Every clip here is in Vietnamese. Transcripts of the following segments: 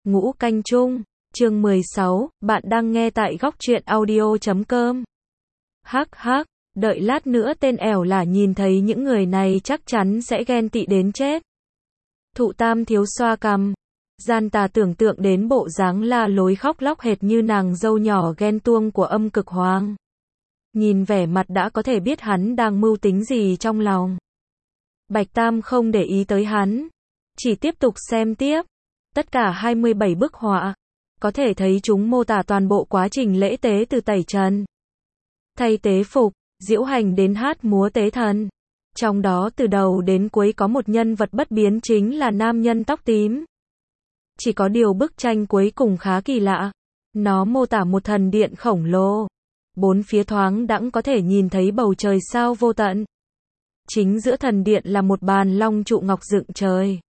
Ngũ Canh Chung, chương 16, bạn đang nghe tại góc truyện audio.com. Hắc hắc, đợi lát nữa tên ẻo là nhìn thấy những người này chắc chắn sẽ ghen tị đến chết. Thụ Tam Thiếu xoa cằm, gian tà tưởng tượng đến bộ dáng la lối khóc lóc hệt như nàng dâu nhỏ ghen tuông của Âm Cực Hoàng. Nhìn vẻ mặt đã có thể biết hắn đang mưu tính gì trong lòng. Bạch Tam không để ý tới hắn, chỉ tiếp tục xem tiếp. Tất cả 27 bức họa, có thể thấy chúng mô tả toàn bộ quá trình lễ tế từ tẩy trần, thay tế phục, diễu hành đến hát múa tế thần. Trong đó từ đầu đến cuối có một nhân vật bất biến chính là nam nhân tóc tím. Chỉ có điều bức tranh cuối cùng khá kỳ lạ. Nó mô tả một thần điện khổng lồ. Bốn phía thoáng đãng có thể nhìn thấy bầu trời sao vô tận. Chính giữa thần điện là một bàn long trụ ngọc dựng trời.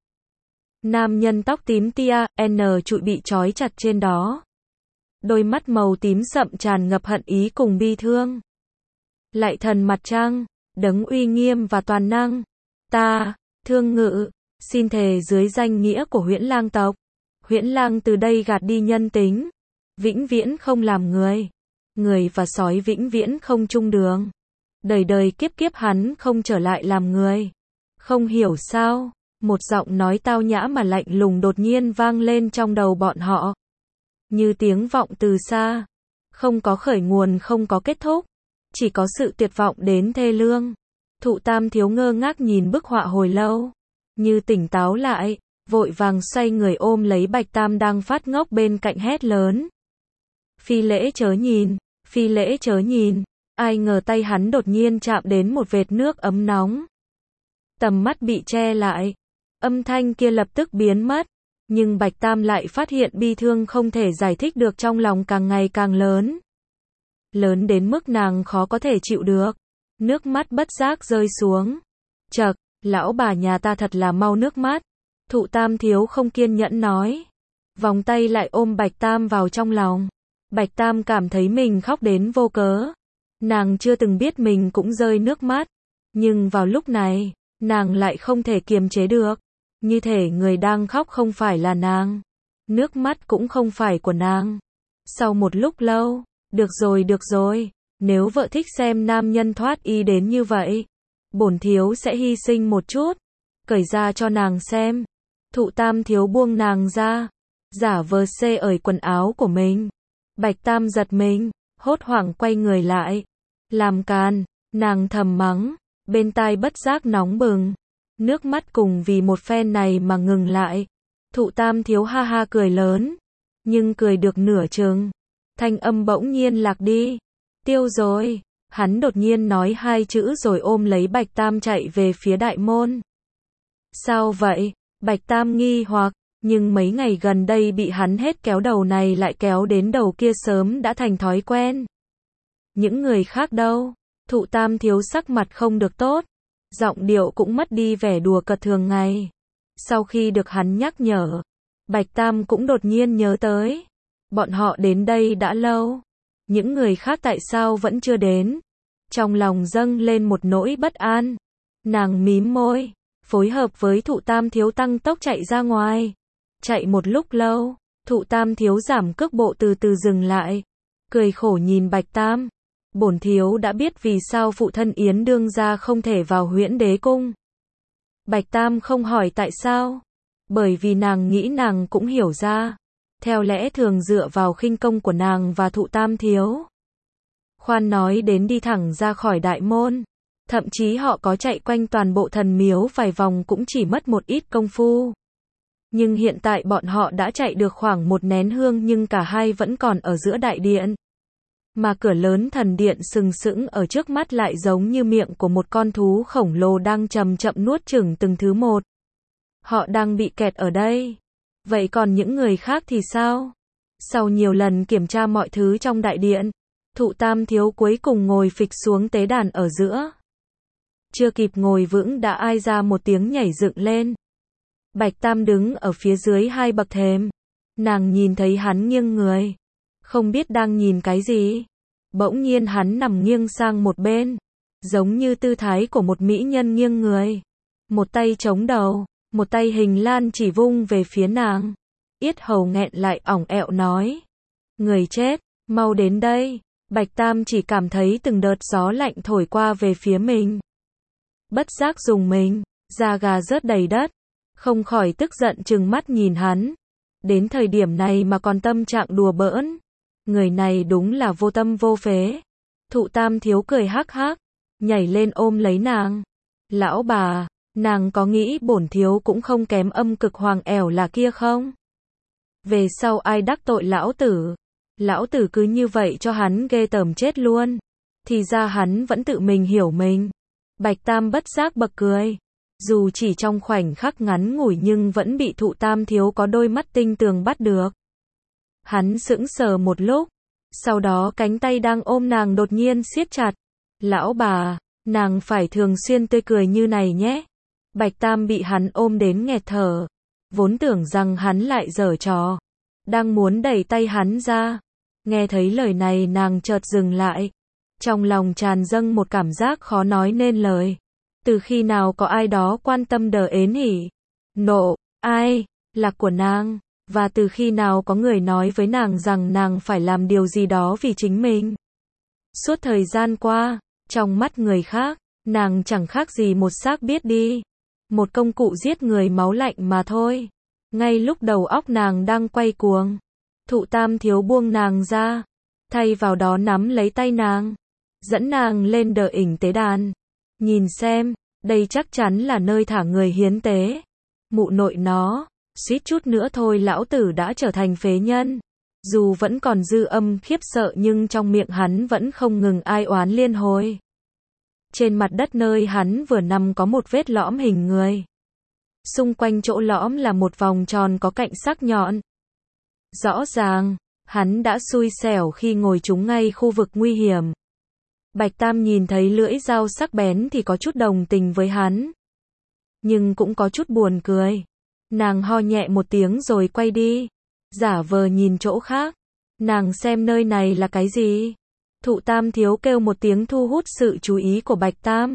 Nam nhân tóc tím tia, trụi bị trói chặt trên đó. Đôi mắt màu tím sậm tràn ngập hận ý cùng bi thương. Lại thần mặt trăng, đấng uy nghiêm và toàn năng. Ta, Thương Ngự, xin thề dưới danh nghĩa của Huyễn Lang tộc. Huyễn Lang từ đây gạt đi nhân tính. Vĩnh viễn không làm người. Người và sói vĩnh viễn không chung đường. Đời đời kiếp kiếp hắn không trở lại làm người. Không hiểu sao, một giọng nói tao nhã mà lạnh lùng đột nhiên vang lên trong đầu bọn họ. Như tiếng vọng từ xa. Không có khởi nguồn, không có kết thúc. Chỉ có sự tuyệt vọng đến thê lương. Thụ Tam Thiếu ngơ ngác nhìn bức họa hồi lâu. Như tỉnh táo lại, vội vàng xoay người ôm lấy Bạch Tam đang phát ngốc bên cạnh hét lớn. Phi lễ chớ nhìn, phi lễ chớ nhìn. Ai ngờ tay hắn đột nhiên chạm đến một vệt nước ấm nóng. Tầm mắt bị che lại. Âm thanh kia lập tức biến mất. Nhưng Bạch Tam lại phát hiện bi thương không thể giải thích được trong lòng càng ngày càng lớn. Lớn đến mức nàng khó có thể chịu được. Nước mắt bất giác rơi xuống. Chậc, lão bà nhà ta thật là mau nước mắt. Thụ Tam Thiếu không kiên nhẫn nói. Vòng tay lại ôm Bạch Tam vào trong lòng. Bạch Tam cảm thấy mình khóc đến vô cớ. Nàng chưa từng biết mình cũng rơi nước mắt. Nhưng vào lúc này, nàng lại không thể kiềm chế được. Như thể người đang khóc không phải là nàng. Nước mắt cũng không phải của nàng. Sau một lúc lâu, được rồi, nếu vợ thích xem nam nhân thoát y đến như vậy, bổn thiếu sẽ hy sinh một chút, cởi ra cho nàng xem. Thụ Tam Thiếu buông nàng ra, giả vờ xê ởi quần áo của mình. Bạch Tam giật mình, hốt hoảng quay người lại. Làm càn, nàng thầm mắng, bên tai bất giác nóng bừng. Nước mắt cùng vì một phen này mà ngừng lại. Thụ Tam Thiếu ha ha cười lớn, nhưng cười được nửa chừng, thanh âm bỗng nhiên lạc đi. Tiêu rồi, hắn đột nhiên nói hai chữ rồi ôm lấy Bạch Tam chạy về phía đại môn. Sao vậy? Bạch Tam nghi hoặc, nhưng mấy ngày gần đây bị hắn hết kéo đầu này lại kéo đến đầu kia sớm đã thành thói quen. Những người khác đâu? Thụ Tam Thiếu sắc mặt không được tốt. Giọng điệu cũng mất đi vẻ đùa cợt thường ngày. Sau khi được hắn nhắc nhở, Bạch Tam cũng đột nhiên nhớ tới. Bọn họ đến đây đã lâu. Những người khác tại sao vẫn chưa đến? Trong lòng dâng lên một nỗi bất an. Nàng mím môi, phối hợp với Thụ Tam Thiếu tăng tốc chạy ra ngoài. Chạy một lúc lâu, Thụ Tam Thiếu giảm cước bộ từ từ dừng lại. Cười khổ nhìn Bạch Tam. Bổn thiếu đã biết vì sao phụ thân Yến đương gia không thể vào Huyễn Đế cung. Bạch Tam không hỏi tại sao. Bởi vì nàng nghĩ nàng cũng hiểu ra. Theo lẽ thường dựa vào khinh công của nàng và Thụ Tam Thiếu. Khoan nói đến đi thẳng ra khỏi đại môn. Thậm chí họ có chạy quanh toàn bộ thần miếu vài vòng cũng chỉ mất một ít công phu. Nhưng hiện tại bọn họ đã chạy được khoảng một nén hương nhưng cả hai vẫn còn ở giữa đại điện. Mà cửa lớn thần điện sừng sững ở trước mắt lại giống như miệng của một con thú khổng lồ đang chậm chậm nuốt chửng từng thứ một. Họ đang bị kẹt ở đây. Vậy còn những người khác thì sao? Sau nhiều lần kiểm tra mọi thứ trong đại điện, Thụ Tam Thiếu cuối cùng ngồi phịch xuống tế đàn ở giữa. Chưa kịp ngồi vững đã ai ra một tiếng nhảy dựng lên. Bạch Tam đứng ở phía dưới hai bậc thềm. Nàng nhìn thấy hắn nghiêng người. Không biết đang nhìn cái gì. Bỗng nhiên hắn nằm nghiêng sang một bên. Giống như tư thái của một mỹ nhân nghiêng người. Một tay chống đầu, một tay hình lan chỉ vung về phía nàng. yết hầu nghẹn lại ỏng ẹo nói. Người chết, mau đến đây. Bạch Tam chỉ cảm thấy từng đợt gió lạnh thổi qua về phía mình. Bất giác dùng mình, da gà rớt đầy đất. Không khỏi tức giận trừng mắt nhìn hắn. Đến thời điểm này mà còn tâm trạng đùa bỡn. Người này đúng là vô tâm vô phế. Thụ Tam Thiếu cười hắc hắc, nhảy lên ôm lấy nàng. Lão bà, nàng có nghĩ bổn thiếu cũng không kém âm cực hoàng ẻo là kia không? Về sau ai đắc tội lão tử? Lão tử cứ như vậy cho hắn ghê tởm chết luôn. Thì ra hắn vẫn tự mình hiểu mình. Bạch Tam bất giác bật cười. Dù chỉ trong khoảnh khắc ngắn ngủi nhưng vẫn bị Thụ Tam Thiếu có đôi mắt tinh tường bắt được. Hắn sững sờ một lúc. Sau đó cánh tay đang ôm nàng đột nhiên siết chặt. Lão bà, nàng phải thường xuyên tươi cười như này nhé. Bạch Tam bị hắn ôm đến nghẹt thở. Vốn tưởng rằng hắn lại giở trò. Đang muốn đẩy tay hắn ra. Nghe thấy lời này nàng chợt dừng lại. Trong lòng tràn dâng một cảm giác khó nói nên lời. Từ khi nào có ai đó quan tâm đờ ến hỉ? Nộ, ai? Là của nàng. Và từ khi nào có người nói với nàng rằng nàng phải làm điều gì đó vì chính mình? Suốt thời gian qua, trong mắt người khác, nàng chẳng khác gì một xác biết đi. Một công cụ giết người máu lạnh mà thôi. Ngay lúc đầu óc nàng đang quay cuồng, Thụ Tam Thiếu buông nàng ra, thay vào đó nắm lấy tay nàng, dẫn nàng lên đờ ỉnh tế đàn. Nhìn xem, đây chắc chắn là nơi thả người hiến tế. Mụ nội nó, suýt chút nữa thôi lão tử đã trở thành phế nhân. Dù vẫn còn dư âm khiếp sợ nhưng trong miệng hắn vẫn không ngừng ai oán liên hồi. Trên mặt đất nơi hắn vừa nằm có một vết lõm hình người. Xung quanh chỗ lõm là một vòng tròn có cạnh sắc nhọn. Rõ ràng, hắn đã xui xẻo khi ngồi trúng ngay khu vực nguy hiểm. Bạch Tam nhìn thấy lưỡi dao sắc bén thì có chút đồng tình với hắn. Nhưng cũng có chút buồn cười. Nàng ho nhẹ một tiếng rồi quay đi. Giả vờ nhìn chỗ khác. Nàng xem nơi này là cái gì? Thụ Tam Thiếu kêu một tiếng thu hút sự chú ý của Bạch Tam.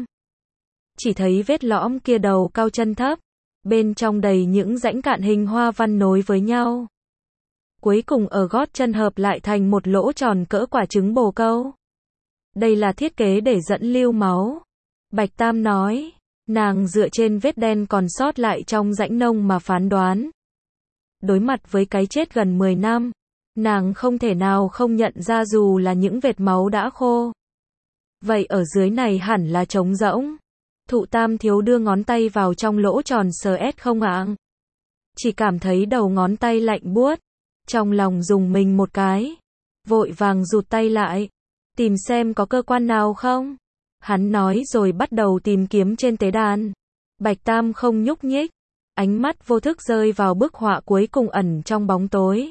Chỉ thấy vết lõm kia đầu cao chân thấp. Bên trong đầy những rãnh cạn hình hoa văn nối với nhau. Cuối cùng ở gót chân hợp lại thành một lỗ tròn cỡ quả trứng bồ câu. Đây là thiết kế để dẫn lưu máu. Bạch Tam nói. Nàng dựa trên vết đen còn sót lại trong rãnh nông mà phán đoán. Đối mặt với cái chết gần 10 năm, nàng không thể nào không nhận ra dù là những vệt máu đã khô. Vậy ở dưới này hẳn là trống rỗng. Thụ Tam Thiếu đưa ngón tay vào trong lỗ tròn sờ ét không ạ? Chỉ cảm thấy đầu ngón tay lạnh buốt. Trong lòng dùng mình một cái. Vội vàng rụt tay lại. Tìm xem có cơ quan nào không? Hắn nói rồi bắt đầu tìm kiếm trên tế đàn. Bạch Tam không nhúc nhích. Ánh mắt vô thức rơi vào bức họa cuối cùng ẩn trong bóng tối.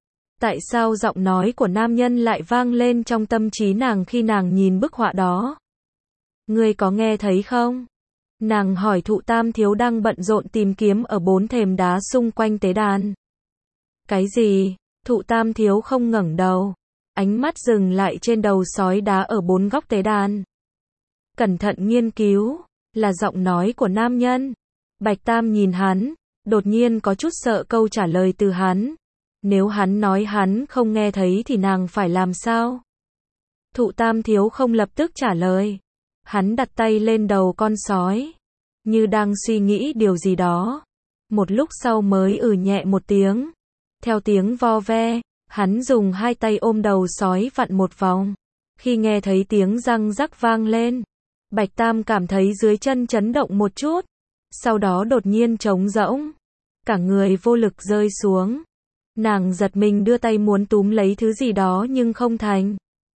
Tại sao giọng nói của nam nhân lại vang lên trong tâm trí nàng khi nàng nhìn bức họa đó? Ngươi có nghe thấy không? Nàng hỏi Thụ Tam Thiếu đang bận rộn tìm kiếm ở 4 thềm đá xung quanh tế đàn. Cái gì? Thụ Tam Thiếu không ngẩng đầu. Ánh mắt dừng lại trên đầu sói đá ở 4 góc tế đàn. Cẩn thận nghiên cứu, là giọng nói của nam nhân. Bạch Tam nhìn hắn, đột nhiên có chút sợ câu trả lời từ hắn. Nếu hắn nói hắn không nghe thấy thì nàng phải làm sao? Thụ Tam Thiếu không lập tức trả lời. Hắn đặt tay lên đầu con sói, như đang suy nghĩ điều gì đó. Một lúc sau mới nhẹ một tiếng. Theo tiếng vo ve, hắn dùng hai tay ôm đầu sói vặn một vòng. Khi nghe thấy tiếng răng rắc vang lên, Bạch Tam cảm thấy dưới chân chấn động một chút. Sau đó đột nhiên trống rỗng. Cả người vô lực rơi xuống. Nàng giật mình đưa tay muốn túm lấy thứ gì đó nhưng không thành.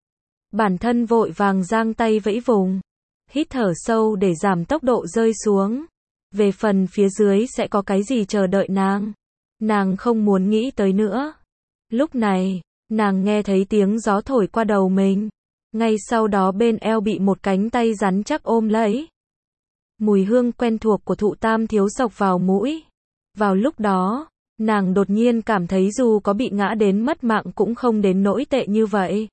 Bản thân vội vàng giang tay vẫy vùng. Hít thở sâu để giảm tốc độ rơi xuống. Về phần phía dưới sẽ có cái gì chờ đợi nàng. Nàng không muốn nghĩ tới nữa. Lúc này, nàng nghe thấy tiếng gió thổi qua đầu mình. Ngay sau đó bên eo bị một cánh tay rắn chắc ôm lấy. Mùi hương quen thuộc của Thụ Tam Thiếu xộc vào mũi. Vào lúc đó, nàng đột nhiên cảm thấy dù có bị ngã đến mất mạng cũng không đến nỗi tệ như vậy.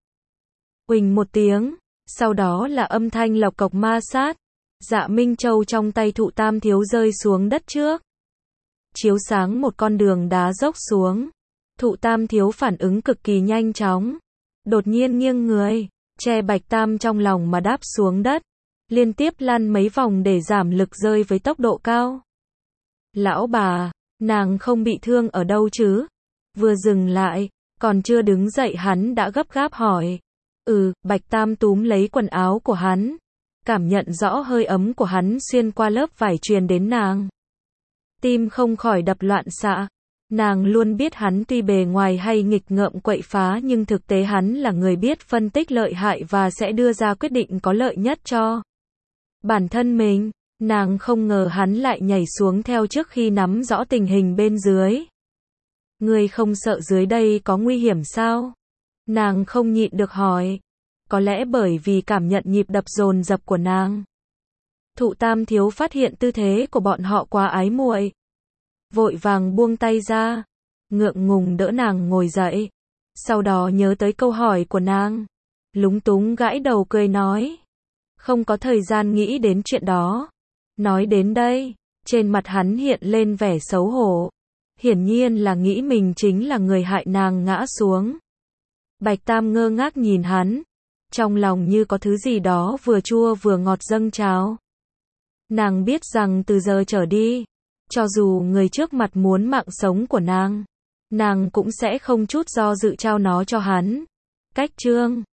Uỳnh một tiếng, sau đó là âm thanh lộc cộc ma sát. Dạ Minh Châu trong tay Thụ Tam Thiếu rơi xuống đất trước. Chiếu sáng một con đường đá dốc xuống. Thụ Tam thiếu phản ứng cực kỳ nhanh chóng. Đột nhiên nghiêng người, che Bạch Tam trong lòng mà đáp xuống đất. Liên tiếp lăn mấy vòng để giảm lực rơi với tốc độ cao. Lão bà, nàng không bị thương ở đâu chứ? Vừa dừng lại, còn chưa đứng dậy hắn đã gấp gáp hỏi. Bạch Tam túm lấy quần áo của hắn. Cảm nhận rõ hơi ấm của hắn xuyên qua lớp vải truyền đến nàng. Tim không khỏi đập loạn xạ. Nàng luôn biết hắn tuy bề ngoài hay nghịch ngợm quậy phá nhưng thực tế hắn là người biết phân tích lợi hại và sẽ đưa ra quyết định có lợi nhất cho bản thân mình. Nàng không ngờ hắn lại nhảy xuống theo trước khi nắm rõ tình hình bên dưới. Ngươi không sợ dưới đây có nguy hiểm sao? Nàng không nhịn được hỏi. Có lẽ bởi vì cảm nhận nhịp đập dồn dập của nàng. Thụ Tam thiếu phát hiện tư thế của bọn họ quá ái muội, vội vàng buông tay ra, ngượng ngùng đỡ nàng ngồi dậy. Sau đó nhớ tới câu hỏi của nàng, lúng túng gãi đầu cười nói. Không có thời gian nghĩ đến chuyện đó. Nói đến đây, trên mặt hắn hiện lên vẻ xấu hổ. Hiển nhiên là nghĩ mình chính là người hại nàng ngã xuống. Bạch Tam ngơ ngác nhìn hắn. Trong lòng như có thứ gì đó vừa chua vừa ngọt dâng trào. Nàng biết rằng từ giờ trở đi, cho dù người trước mặt muốn mạng sống của nàng cũng sẽ không chút do dự trao nó cho hắn. Cách chương